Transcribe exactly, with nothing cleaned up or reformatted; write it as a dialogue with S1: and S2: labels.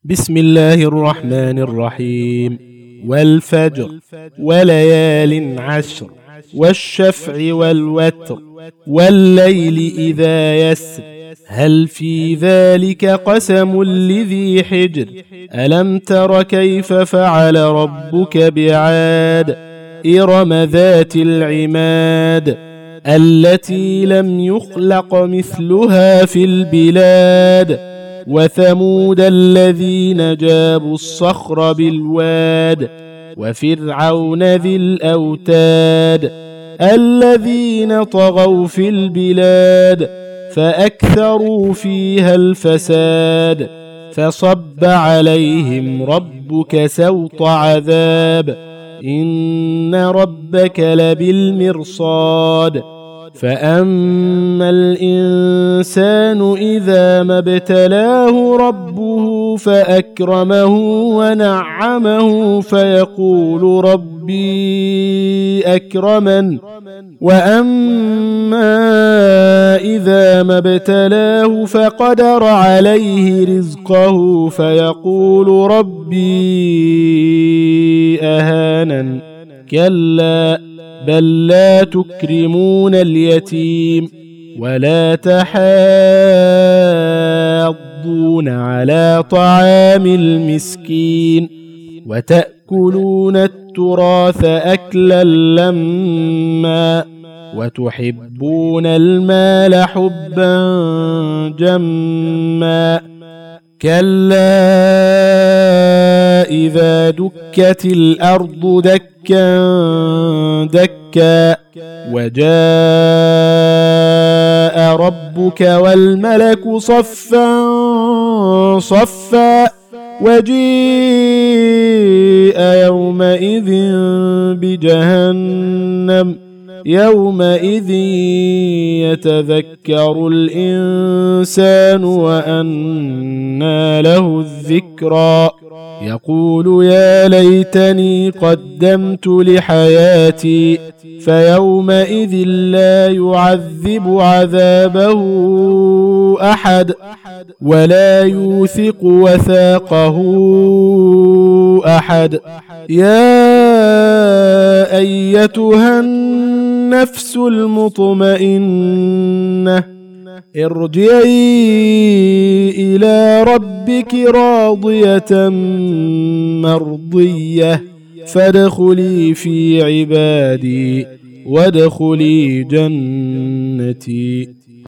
S1: بسم الله الرحمن الرحيم. والفجر وليال عشر والشفع والوتر والليل إذا يسر هل في ذلك قسم لذي حجر ألم تر كيف فعل ربك بعاد إرم ذات العماد التي لم يخلق مثلها في البلاد وثمود الذين جابوا الصخر بالواد وفرعون ذي الأوتاد الذين طغوا في البلاد فأكثروا فيها الفساد فصب عليهم ربك سوط عذاب إن ربك لبالمرصاد فأما الإنسان إذا ما ابتلاه ربه فأكرمه ونعمه فيقول ربي أكرمن وأما إذا ما ابتلاه فقدر عليه رزقه فيقول ربي أهانن كلا بل لا تكرمون اليتيم ولا تحاضون على طعام المسكين وتأكلون التراث أكلا لما وتحبون المال حبا جما كلا إذا دكت الأرض دكا دكا وجاء ربك والملك صفا صفا وجيء يومئذ بجهنم يومئذ يتذكر الإنسان وأنى له الذكرى يقول يا ليتني قدمت لحياتي فيومئذ لا يعذب عذابه أحد ولا يوثق وثاقه أحد يا أيتها النفس المطمئنة ارجعي إلى ربك راضية مرضية فادخلي في عبادي وادخلي جنتي.